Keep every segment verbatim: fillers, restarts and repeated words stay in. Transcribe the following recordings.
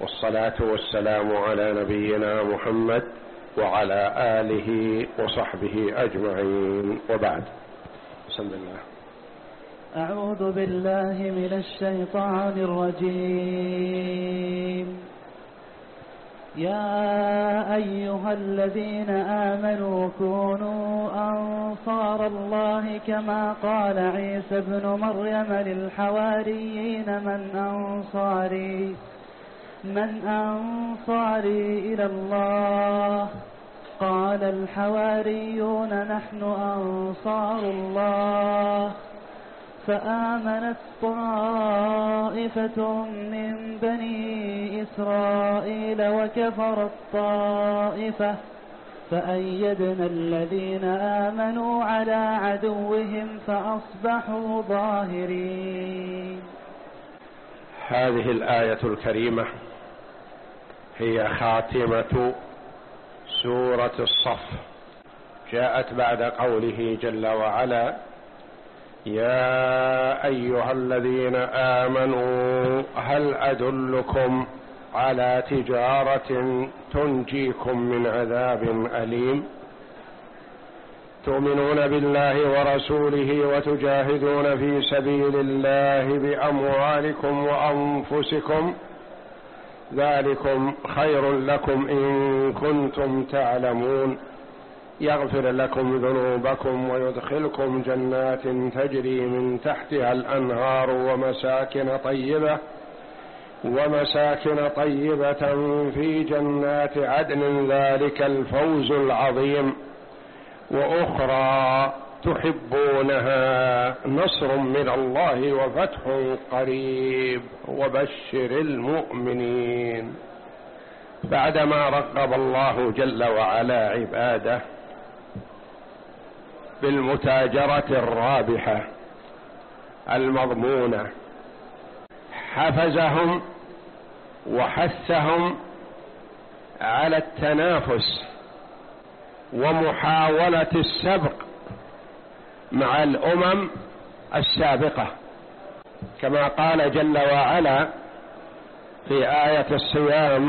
والصلاة والسلام على نبينا محمد وعلى آله وصحبه أجمعين، وبعد. بسم الله. أعوذ بالله من الشيطان الرجيم. يا أيها الذين آمنوا كونوا أنصار الله كما قال عيسى ابن مريم للحواريين من أنصاري من أنصاري إلى الله قال الحواريون نحن أنصار الله فآمنت طائفة من بني إسرائيل وكفرت طائفة فأيدنا الذين آمنوا على عدوهم فأصبحوا ظاهرين. هذه الآية الكريمة هي خاتمة سورة الصف، جاءت بعد قوله جل وعلا: يا أيها الذين آمنوا هل أدلكم على تجارة تنجيكم من عذاب أليم تؤمنون بالله ورسوله وتجاهدون في سبيل الله بأموالكم وأنفسكم ذلكم خير لكم إن كنتم تعلمون يغفر لكم ذنوبكم ويدخلكم جنات تجري من تحتها الأنهار ومساكن طيبة ومساكن طيبة في جنات عدن ذلك الفوز العظيم وأخرى تحبونها نصر من الله وفتح قريب وبشر المؤمنين. بعدما رغب الله جل وعلا عباده بالمتاجرة الرابحة المضمونة حفزهم وحثهم على التنافس ومحاولة السبق مع الأمم السابقة، كما قال جل وعلا في آية الصيام: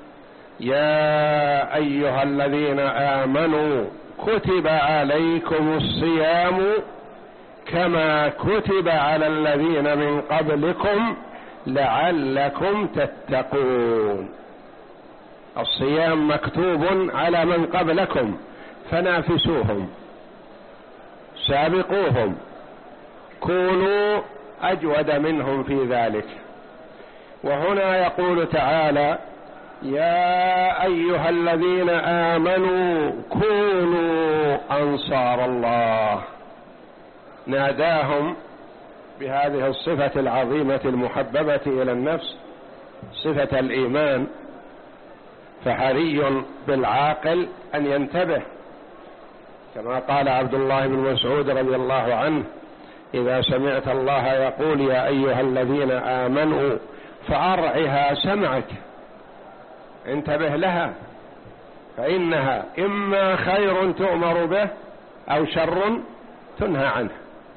يا أيها الذين آمنوا كتب عليكم الصيام كما كتب على الذين من قبلكم لعلكم تتقون. الصيام مكتوب على من قبلكم فنافسوهم سابقوهم كونوا أجود منهم في ذلك. وهنا يقول تعالى: يا أيها الذين آمنوا كونوا أنصار الله، ناداهم بهذه الصفة العظيمة المحببة إلى النفس، صفة الإيمان. فحري بالعاقل أن ينتبه، كما قال عبد الله بن مسعود رضي الله عنه: إذا سمعت الله يقول يا أيها الذين آمنوا فأرعها سمعك، انتبه لها، فإنها إما خير تؤمر به أو شر تنهى عنه.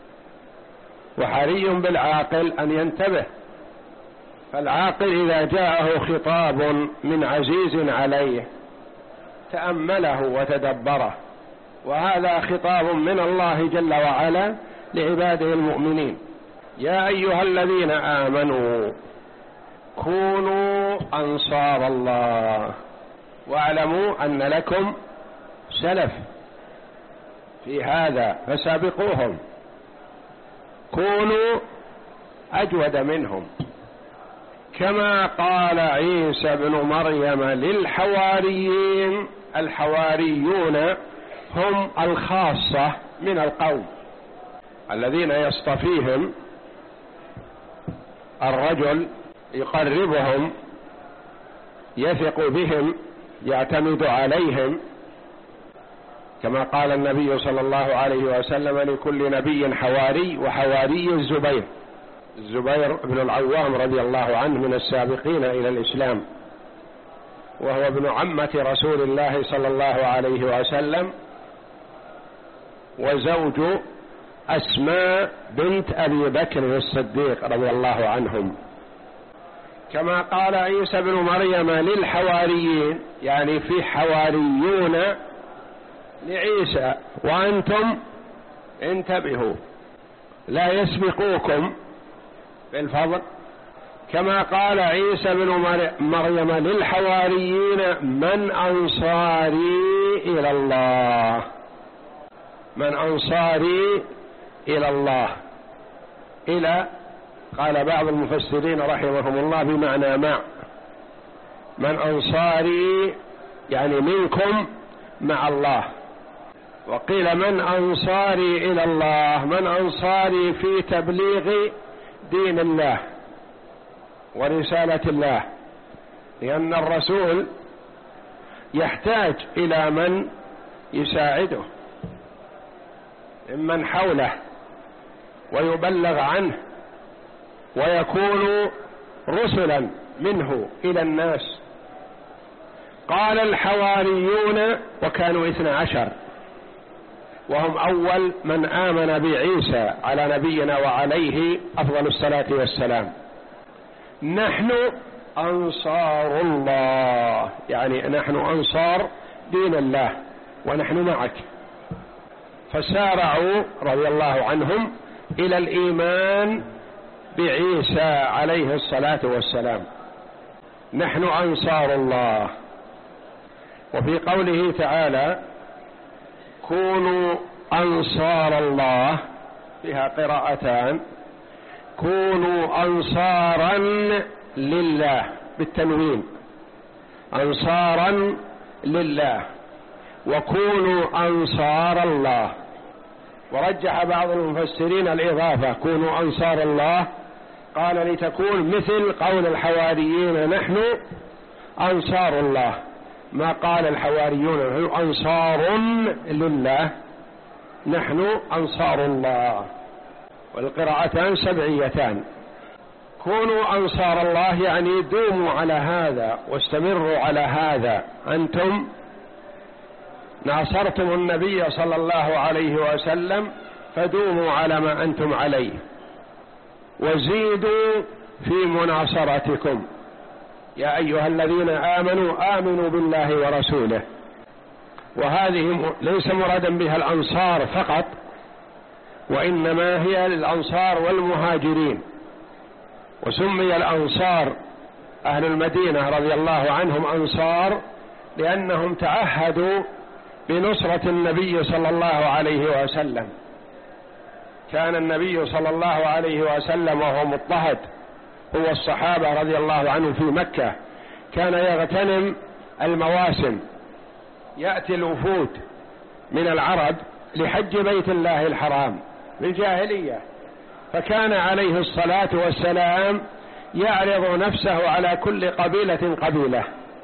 وحري بالعاقل أن ينتبه، فالعاقل إذا جاءه خطاب من عزيز عليه تأمله وتدبره، وهذا خطاب من الله جل وعلا لعباده المؤمنين. يا أيها الذين آمنوا كونوا أنصار الله، واعلموا أن لكم سلف في هذا فسابقوهم، كونوا أجود منهم، كما قال عيسى بن مريم للحواريين. الحواريون هم الخاصة من القوم الذين يصطفيهم الرجل، يقربهم، يثق بهم، يعتمد عليهم، كما قال النبي صلى الله عليه وسلم: لكل نبي حواري، وحواري الزبير. الزبير بن العوام رضي الله عنه من السابقين إلى الإسلام، وهو ابن عمة رسول الله صلى الله عليه وسلم، وزوج أسماء بنت أبي بكر الصديق رضي الله عنهم. كما قال عيسى بن مريم للحواريين، يعني في حواريون لعيسى، وأنتم انتبهوا لا يسبقوكم بالفضل. كما قال عيسى بن مريم للحواريين من أنصاري إلى الله، من أنصاري إلى الله، إلى قال بعض المفسرين رحمهم الله بمعنى مع، من أنصاري يعني منكم مع الله. وقيل من أنصاري إلى الله، من أنصاري في تبليغ دين الله ورسالة الله، لأن الرسول يحتاج إلى من يساعده ممن حوله ويبلغ عنه ويكون رسلا منه إلى الناس. قال الحواريون وكانوا اثنى عشر، وهم أول من آمن بعيسى على نبينا وعليه أفضل الصلاة والسلام. نحن أنصار الله، يعني نحن أنصار دين الله ونحن معك. فسارعوا رضي الله عنهم إلى الإيمان بعيسى عليه الصلاة والسلام. نحن أنصار الله. وفي قوله تعالى كونوا أنصار الله، فيها قراءتان، كونوا أنصارا لله بالتنوين، أنصارا لله، وكونوا أنصار الله. ورجح بعض المفسرين الإضافة كونوا أنصار الله، قال لتكون مثل قول الحواريين نحن أنصار الله، ما قال الحواريون أنصار لله، نحن أنصار الله. والقراءتان سبعيتان. كونوا أنصار الله يعني دوموا على هذا واستمروا على هذا، أنتم ناصرتم النبي صلى الله عليه وسلم فدوموا على ما أنتم عليه، وزيدوا في مناصرتكم. يا أيها الذين آمنوا آمنوا بالله ورسوله. وهذه ليس مرادا بها الأنصار فقط، وإنما هي للأنصار والمهاجرين. وسمي الأنصار أهل المدينة رضي الله عنهم أنصار لأنهم تعهدوا بنصرة النبي صلى الله عليه وسلم. كان النبي صلى الله عليه وسلم وهو مضطهد هو الصحابة رضي الله عنهم في مكة، كان يغتنم المواسم، يأتي الوفود من العرب لحج بيت الله الحرام بالجاهلية، فكان عليه الصلاة والسلام يعرض نفسه على كل قبيلة قبيلة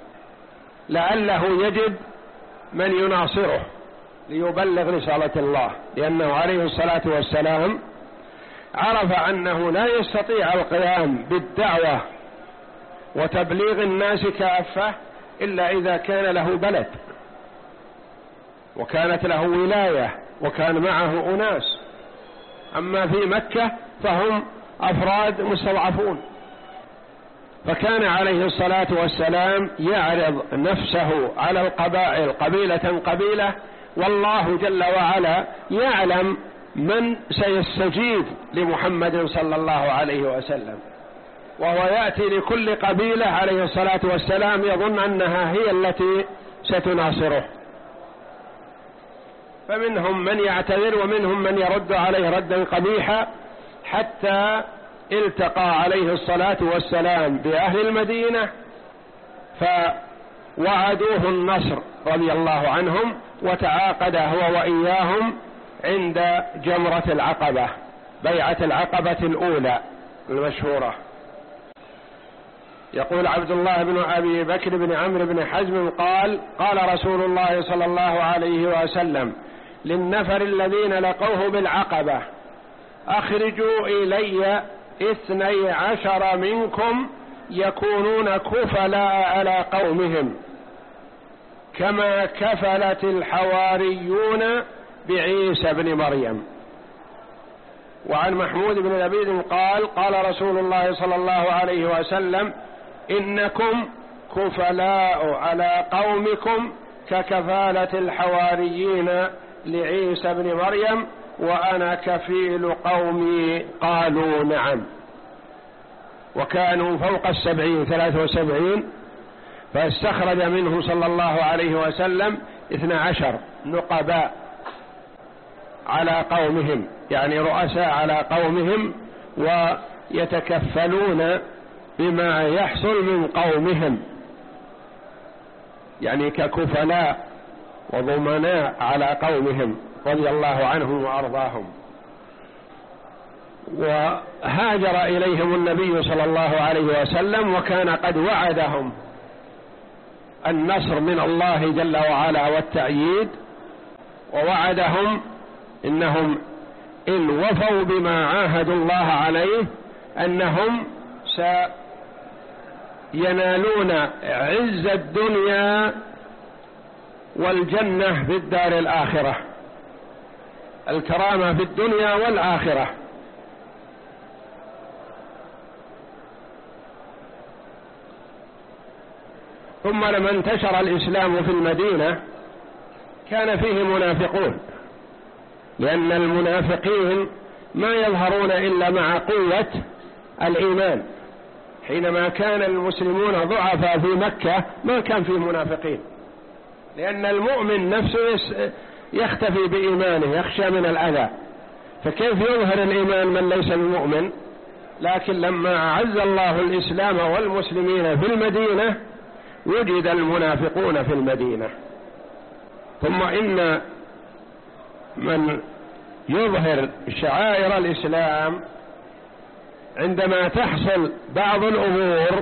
لعله يجد من يناصره ليبلغ رسالة الله، لأنه عليه الصلاة والسلام عرف أنه لا يستطيع القيام بالدعوة وتبليغ الناس كافة إلا إذا كان له بلد وكانت له ولاية وكان معه أناس. أما في مكة فهم أفراد مستضعفون، فكان عليه الصلاة والسلام يعرض نفسه على القبائل قبيلة قبيلة، والله جل وعلا يعلم من سيستجيب لمحمد صلى الله عليه وسلم، وهو يأتي لكل قبيلة عليه الصلاة والسلام يظن أنها هي التي ستناصره، فمنهم من يعتذر ومنهم من يرد عليه ردا قبيحا، حتى التقى عليه الصلاة والسلام بأهل المدينة فوعدوه النصر رضي الله عنهم، وتعاقد هو وإياهم عند جمرة العقبة، بيعة العقبة الأولى المشهورة. يقول عبد الله بن أبي بكر بن عمرو بن حزم قال قال رسول الله صلى الله عليه وسلم للنفر الذين لقوه بالعقبة أخرجوا إلي اثني عشر منكم يكونون كفلاء على قومهم كما كفلت الحواريون بعيسى بن مريم. وعن محمود بن لبيد قال قال رسول الله صلى الله عليه وسلم إنكم كفلاء على قومكم ككفالة الحواريين لعيسى بن مريم وأنا كفيل قومي قالوا نعم. وكانوا فوق السبعين ثلاثة وسبعين، فاستخرج منه صلى الله عليه وسلم اثنى عشر نقباء على قومهم، يعني رؤساء على قومهم، ويتكفلون بما يحصل من قومهم، يعني ككفلاء وضمناء على قومهم رضي الله عنهم وأرضاهم. وهاجر إليهم النبي صلى الله عليه وسلم، وكان قد وعدهم النصر من الله جل وعلا والتأييد، ووعدهم إنهم إن وفوا بما عاهدوا الله عليه أنهم سينالون عز الدنيا والجنة في الدار الآخرة، الكرامة في الدنيا والآخرة. ثم لما انتشر الإسلام في المدينة كان فيه منافقون، لأن المنافقين ما يظهرون إلا مع قوة الإيمان. حينما كان المسلمون ضعفاء في مكة ما كان فيه منافقين، لأن المؤمن نفسه يختفي بإيمانه، يخشى من الأذى، فكيف يظهر الإيمان من ليس المؤمن؟ لكن لما أعز الله الإسلام والمسلمين في المدينة وجد المنافقون في المدينة. ثم إن من يظهر شعائر الإسلام عندما تحصل بعض الأمور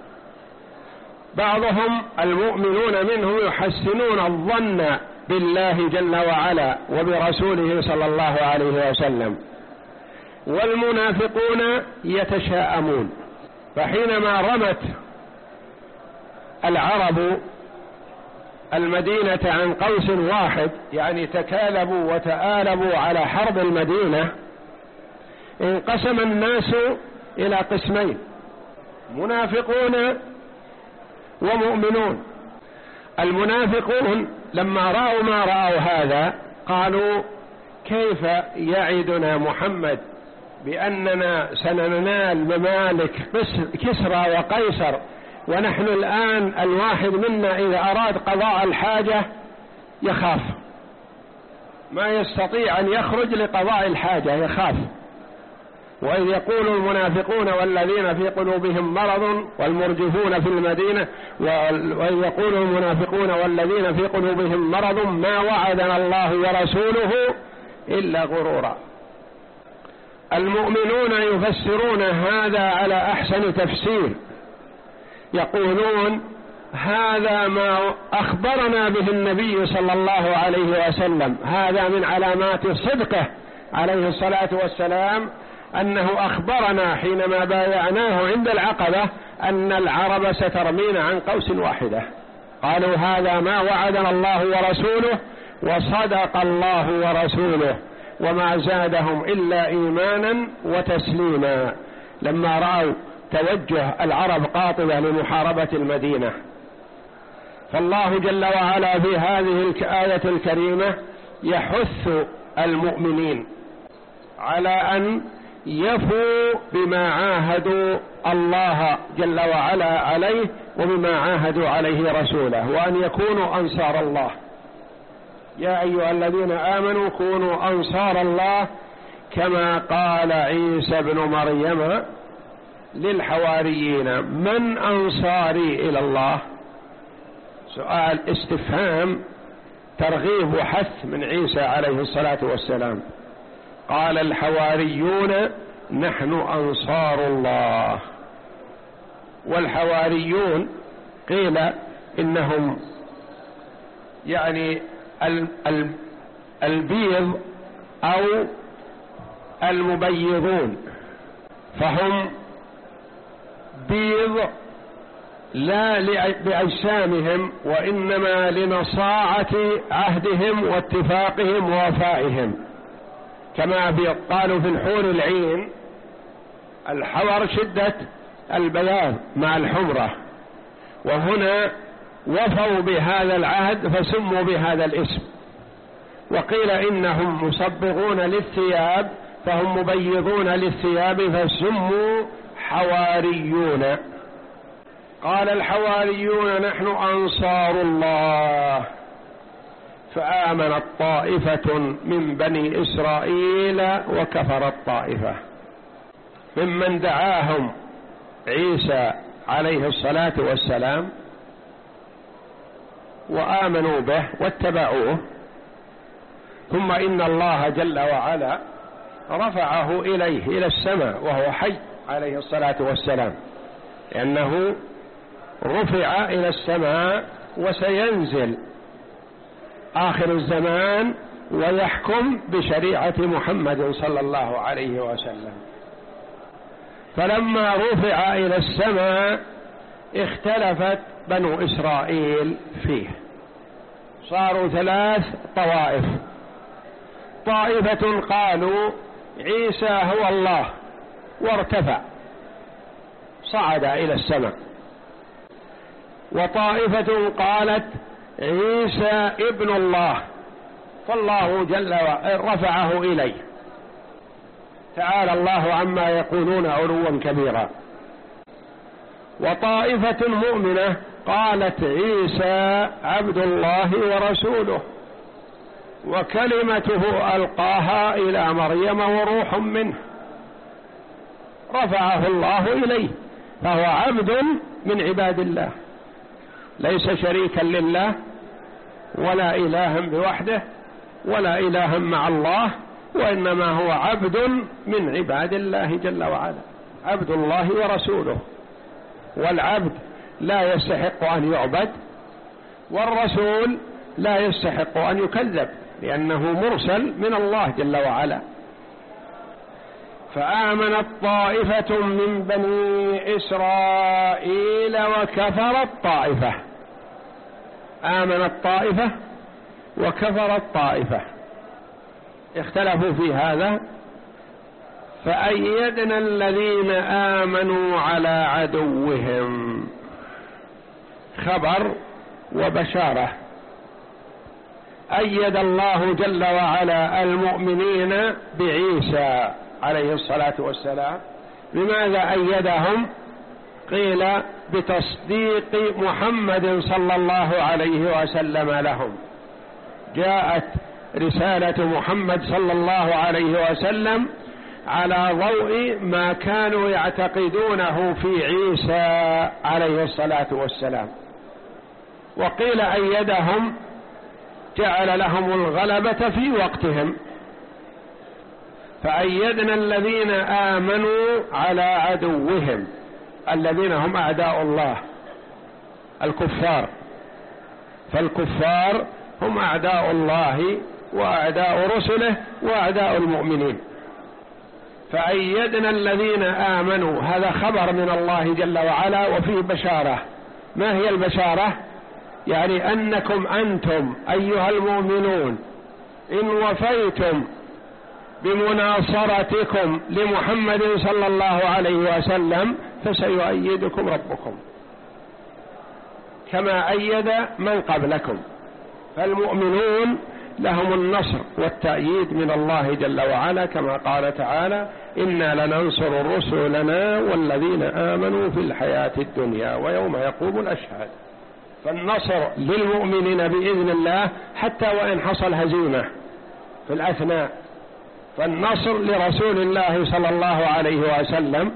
بعضهم المؤمنون منهم يحسنون الظن بالله جل وعلا وبرسوله صلى الله عليه وسلم، والمنافقون يتشاءمون. فحينما رمت العرب المدينة عن قوس واحد، يعني تكالبوا وتآلبوا على حرب المدينة، انقسم الناس إلى قسمين: منافقون ومؤمنون. المنافقون لما رأوا ما رأوا هذا قالوا: كيف يعدنا محمد بأننا سننال ممالك كسرى وقيصر، ونحن الآن الواحد منا إذا أراد قضاء الحاجة يخاف، ما يستطيع أن يخرج لقضاء الحاجة، يخاف. وإذ يقول المنافقون والذين في قلوبهم مرض والمرجفون في المدينة، وإذ يقول المنافقون والذين في قلوبهم مرض ما وعدنا الله ورسوله إلا غرورا. المؤمنون يفسرون هذا على أحسن تفسير، يقولون: هذا ما أخبرنا به النبي صلى الله عليه وسلم، هذا من علامات صدقه عليه الصلاة والسلام، أنه أخبرنا حينما بايعناه عند العقبة أن العرب سترمين عن قوس واحدة. قالوا: هذا ما وعدنا الله ورسوله، وصدق الله ورسوله، وما زادهم إلا إيمانا وتسليما، لما رأوا توجه العرب قاطبة لمحاربة المدينة. فالله جل وعلا في هذه الآية الكريمة يحث المؤمنين على أن يفوا بما عاهدوا الله جل وعلا عليه وبما عاهدوا عليه رسوله، وأن يكونوا أنصار الله. يا أيها الذين آمنوا كونوا أنصار الله كما قال عيسى بن مريم للحواريين: من أنصاري إلى الله؟ سؤال استفهام ترغيب وحث من عيسى عليه الصلاة والسلام. قال الحواريون: نحن أنصار الله. والحواريون قيل إنهم يعني البيض أو المبيضون، فهم بيض لا بأجسامهم، وإنما لنصاعة عهدهم واتفاقهم ووفائهم، كما قالوا في الحور العين: الحور شدة البياض مع الحمرة، وهنا وفوا بهذا العهد فسموا بهذا الاسم. وقيل إنهم مصبغون للثياب فهم مبيضون للثياب فسموا حواريون. قال الحواريون نحن أنصار الله، فآمنت طائفة من بني إسرائيل وكفرت طائفة ممن دعاهم عيسى عليه الصلاة والسلام وآمنوا به واتبعوه. ثم إن الله جل وعلا رفعه إليه إلى السماء وهو حي عليه الصلاة والسلام، لأنه رفع إلى السماء وسينزل آخر الزمان ويحكم بشريعة محمد صلى الله عليه وسلم. فلما رفع إلى السماء اختلفت بنو إسرائيل فيه، صاروا ثلاث طوائف. طائفة قالوا عيسى هو الله وارتفع صعد إلى السماء، وطائفة قالت عيسى ابن الله فالله جل وعلا رفعه إليه، تعالى الله عما يقولون علوا كبيرا. وطائفة مؤمنة قالت عيسى عبد الله ورسوله وكلمته ألقاها إلى مريم وروح منه رفعه الله إليه، فهو عبد من عباد الله، ليس شريكا لله ولا إلها بوحده ولا إلها مع الله، وإنما هو عبد من عباد الله جل وعلا، عبد الله ورسوله. والعبد لا يستحق أن يعبد، والرسول لا يستحق أن يكذب، لأنه مرسل من الله جل وعلا. فآمنت طائفة من بني إسرائيل وكفرت طائفة. آمنت طائفة وكفرت طائفة، اختلفوا في هذا. فأيدنا الذين آمنوا على عدوهم، خبر وبشارة. أيد الله جل وعلا المؤمنين بعيسى عليه الصلاة والسلام. لماذا أيدهم؟ قيل بتصديق محمد صلى الله عليه وسلم لهم. جاءت رسالة محمد صلى الله عليه وسلم على ضوء ما كانوا يعتقدونه في عيسى عليه الصلاة والسلام. وقيل أيدهم جعل لهم الغلبة في وقتهم. فأيدنا الذين آمنوا على عدوهم، الذين هم أعداء الله الكفار. فالكفار هم أعداء الله وأعداء رسله وأعداء المؤمنين. فأيدنا الذين آمنوا، هذا خبر من الله جل وعلا وفيه بشارة. ما هي البشارة؟ يعني أنكم أنتم أيها المؤمنون إن وفيتم بمناصرتكم لمحمد صلى الله عليه وسلم فسيؤيدكم ربكم كما أيد من قبلكم. فالمؤمنون لهم النصر والتأييد من الله جل وعلا، كما قال تعالى إنا لننصر رسلنا والذين آمنوا في الحياة الدنيا ويوم يقوم الأشهاد. فالنصر للمؤمنين بإذن الله حتى وإن حصل هزيمة في الأثناء. فالنصر لرسول الله صلى الله عليه وسلم،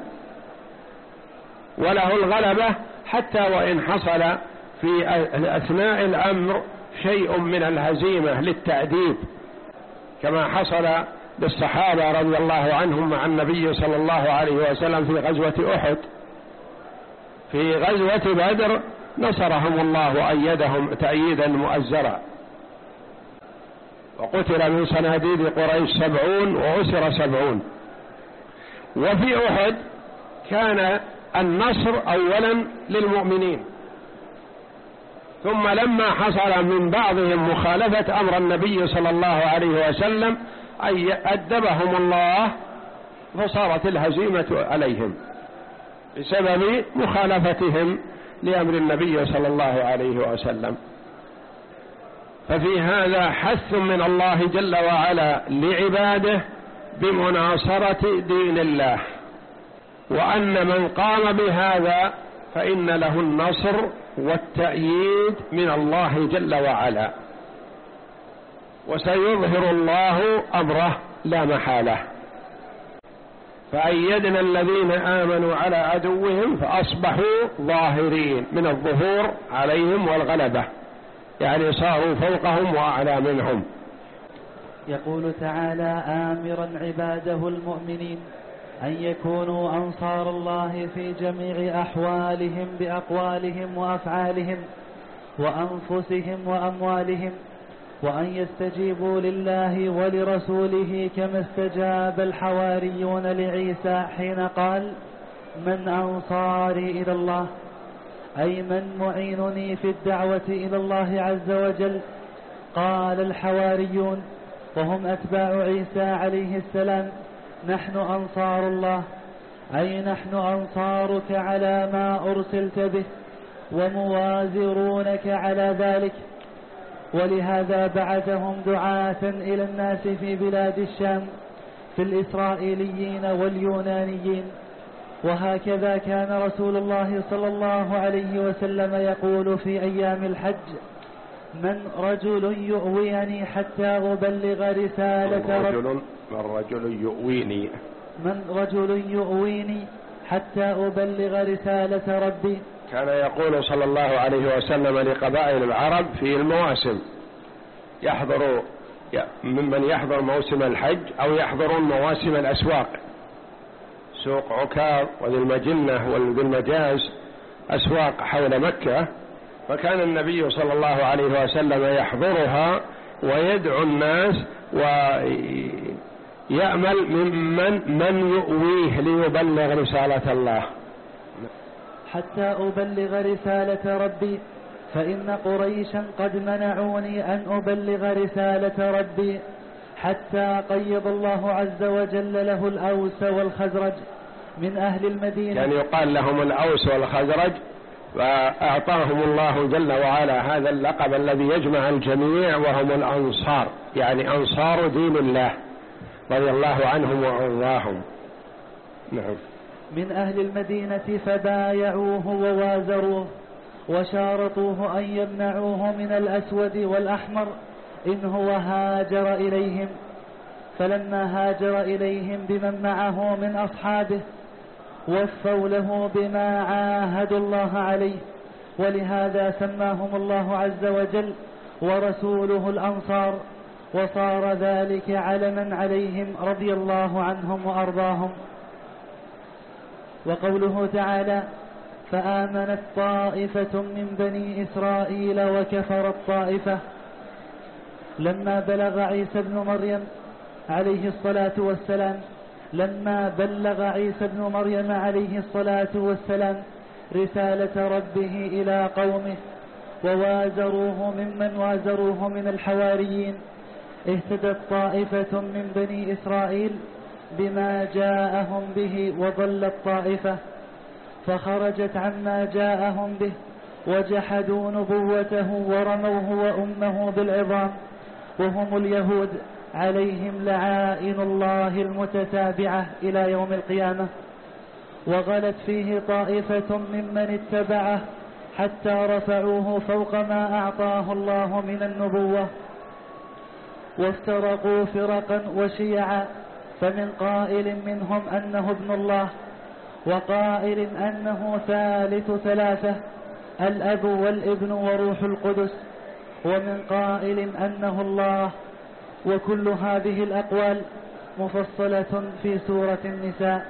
وله الغلبة حتى وإن حصل في أثناء الأمر شيء من الهزيمة للتأديب، كما حصل للصحابة رضي الله عنهم مع النبي صلى الله عليه وسلم في غزوة أحد. في غزوة بدر نصرهم الله وأيدهم تأييدا مؤزرا، وقتل من صناديد قريش سبعون وأسر سبعون. وفي أحد كان النصر أولا للمؤمنين، ثم لما حصل من بعضهم مخالفة أمر النبي صلى الله عليه وسلم أدبهم الله فصارت الهزيمة عليهم، بسبب مخالفتهم لأمر النبي صلى الله عليه وسلم. ففي هذا حث من الله جل وعلا لعباده بمناصرة دين الله، وأن من قام بهذا فإن له النصر والتأييد من الله جل وعلا، وسيظهر الله أمره لا محالة. فأيدنا الذين آمنوا على عدوهم فأصبحوا ظاهرين، من الظهور عليهم والغلبة، يعني صاروا فوقهم وأعلى منهم. يقول تعالى آمرا عباده المؤمنين أن يكونوا أنصار الله في جميع أحوالهم بأقوالهم وأفعالهم وأنفسهم وأموالهم، وأن يستجيبوا لله ولرسوله كما استجاب الحواريون لعيسى حين قال من أنصاري إلى الله، أي من معينني في الدعوة إلى الله عز وجل. قال الحواريون وهم أتباع عيسى عليه السلام نحن أنصار الله، أي نحن أنصارك على ما أرسلت به وموازرونك على ذلك. ولهذا بعثهم دعاة إلى الناس في بلاد الشام في الإسرائيليين واليونانيين. وهكذا كان رسول الله صلى الله عليه وسلم يقول في أيام الحج من رجل يؤويني حتى أبلغ رسالة ربي من رجل يؤويني من رجل يؤويني حتى أبلغ رسالة ربي. كان يقول صلى الله عليه وسلم لقبائل العرب في المواسم، يحضر ممن يحضر موسم الحج أو يحضرون مواسم الأسواق، سوق عكاظ وذي المجنة وذي المجاز، أسواق حول مكة. فكان النبي صلى الله عليه وسلم يحضرها ويدعو الناس ويأمل ممن من يؤويه ليبلغ رسالة الله. حتى أبلغ رسالة ربي، فإن قريشا قد منعوني أن أبلغ رسالة ربي، حتى قيض الله عز وجل له الأوس والخزرج من أهل المدينة. يعني يقال لهم الأوس والخزرج، فأعطاهم الله جل وعلا هذا اللقب الذي يجمع الجميع، وهم الأنصار، يعني أنصار دين الله رضي الله عنهم وأرضاهم. نعم. من أهل المدينة فبايعوه ووازروه وشارطوه أن يمنعوه من الأسود والأحمر إن هو هاجر إليهم. فلما هاجر إليهم بمن معه من أصحابه وفوا له بما عاهدوا الله عليه، ولهذا سماهم الله عز وجل ورسوله الأنصار، وصار ذلك علما عليهم رضي الله عنهم وأرضاهم. وقوله تعالى فآمنت طائفة من بني إسرائيل وكفرت طائفة، لما بلغ عيسى بن مريم عليه الصلاة والسلام لما بلغ عيسى بن مريم عليه الصلاة والسلام رسالة ربه إلى قومه ووازروه ممن وازروه من الحواريين، اهتدت طائفة من بني إسرائيل بما جاءهم به وضلت طائفة، فخرجت عما جاءهم به وجحدوا نبوته ورموه وأمه بالعظام، وهم اليهود عليهم لعائن الله المتتابعة إلى يوم القيامة. وغلت فيه طائفة ممن اتبعه حتى رفعوه فوق ما أعطاه الله من النبوة، وافترقوا فرقا وشيعا، فمن قائل منهم أنه ابن الله، وقائل أنه ثالث ثلاثة الأب والابن وروح القدس، ومن قائل أنه الله. وكل هذه الأقوال مفصلة في سورة النساء.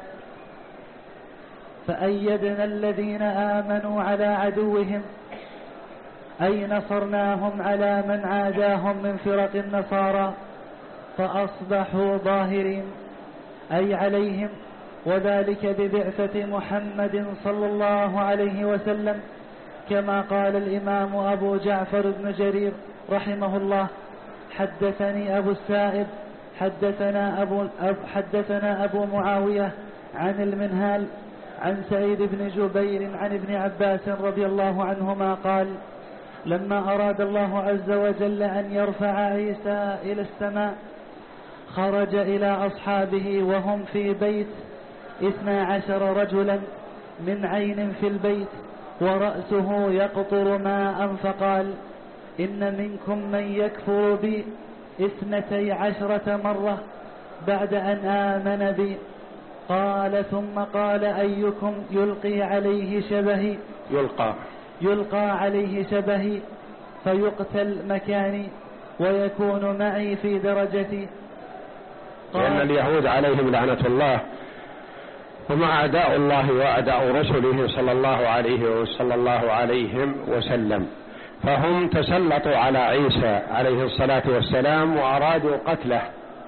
فأيدنا الذين آمنوا على عدوهم، أي نصرناهم على من عاداهم من فرق النصارى، فأصبحوا ظاهرين أي عليهم، وذلك ببعثة محمد صلى الله عليه وسلم، كما قال الإمام أبو جعفر بن جرير رحمه الله حدثني أبو السائب حدثنا أبو, حدثنا أبو معاوية عن المنهال عن سعيد بن جبير عن ابن عباس رضي الله عنهما قال: لما أراد الله عز وجل أن يرفع عيسى إلى السماء خرج إلى أصحابه وهم في بيت اثنا عشر رجلا من عين في البيت ورأسه يقطر ماء، فقال: إن منكم من يكفر بي اثنتي عشرة مرة بعد أن آمن بي. قال ثم قال: أيكم يلقي عليه شبهي يلقى يلقى عليه شبهي فيقتل مكاني ويكون معي في درجتي. لأن اليهود عليهم لعنة الله هم أعداء الله وأعداء رسله صلى الله عليه وصلى الله عليهم وسلم، فهم تسلطوا على عيسى عليه الصلاة والسلام وأرادوا قتله،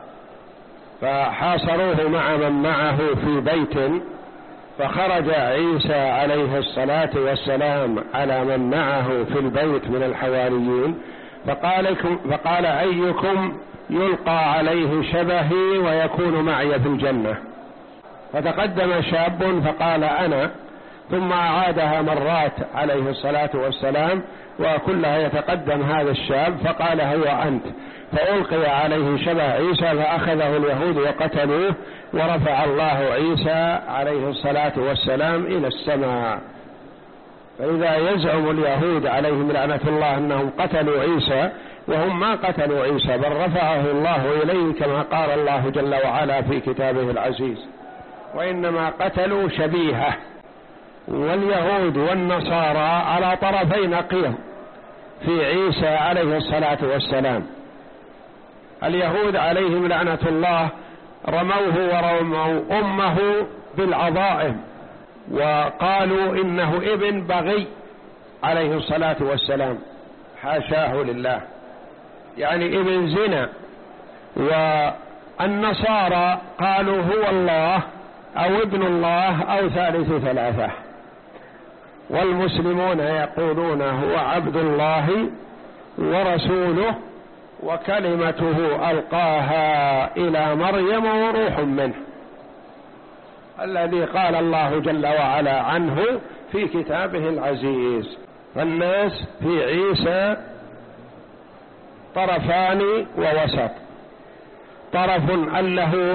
فحاصروه مع من معه في بيت، فخرج عيسى عليه الصلاة والسلام على من معه في البيت من الحواريين فقال, فقال: أيكم يلقى عليه شبهي ويكون معي في الجنة؟ فتقدم شاب فقال: أنا، ثم أعادها مرات عليه الصلاة والسلام وكلها يتقدم هذا الشاب فقال: هو أنت، فألقي عليه شبه عيسى فأخذه اليهود وقتلوه، ورفع الله عيسى عليه الصلاة والسلام إلى السماء. فإذا يزعم اليهود عليهم لعنة الله أنهم قتلوا عيسى، وهم ما قتلوا عيسى بل رفعه الله إليه كما قال الله جل وعلا في كتابه العزيز: وإنما قتلوا شبيهه. واليهود والنصارى على طرفي نقيض في عيسى عليه الصلاة والسلام. اليهود عليهم لعنة الله رموه ورموا أمه بالعظائم وقالوا إنه ابن بغي عليه الصلاة والسلام، حاشاه لله، يعني ابن زنا. والنصارى قالوا هو الله أو ابن الله أو ثالث ثلاثة. والمسلمون يقولون هو عبد الله ورسوله وكلمته ألقاها إلى مريم وروح منه، الذي قال الله جل وعلا عنه في كتابه العزيز. فالناس في عيسى طرفان ووسط، طرف ألهوه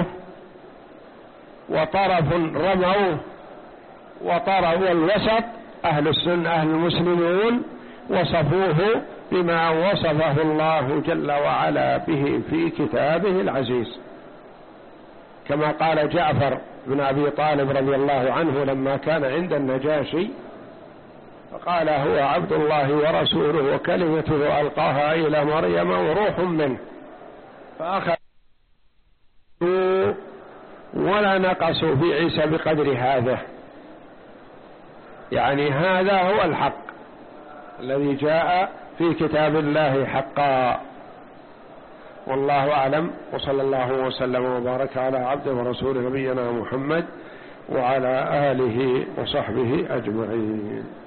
وطرف رموه، وطرف الوسط أهل السنة أهل المسلمون وصفوه بما وصفه الله جل وعلا به في كتابه العزيز، كما قال جعفر بن أبي طالب رضي الله عنه لما كان عند النجاشي فقال: هو عبد الله ورسوله وكلمته ألقاها إلى مريم وروح منه، فأخذوا ولا نقصوا في عيسى بقدر هذا. يعني هذا هو الحق الذي جاء في كتاب الله حقا. والله أعلم، وصلى الله وسلم وبارك على عبده ورسوله نبينا محمد وعلى آله وصحبه أجمعين.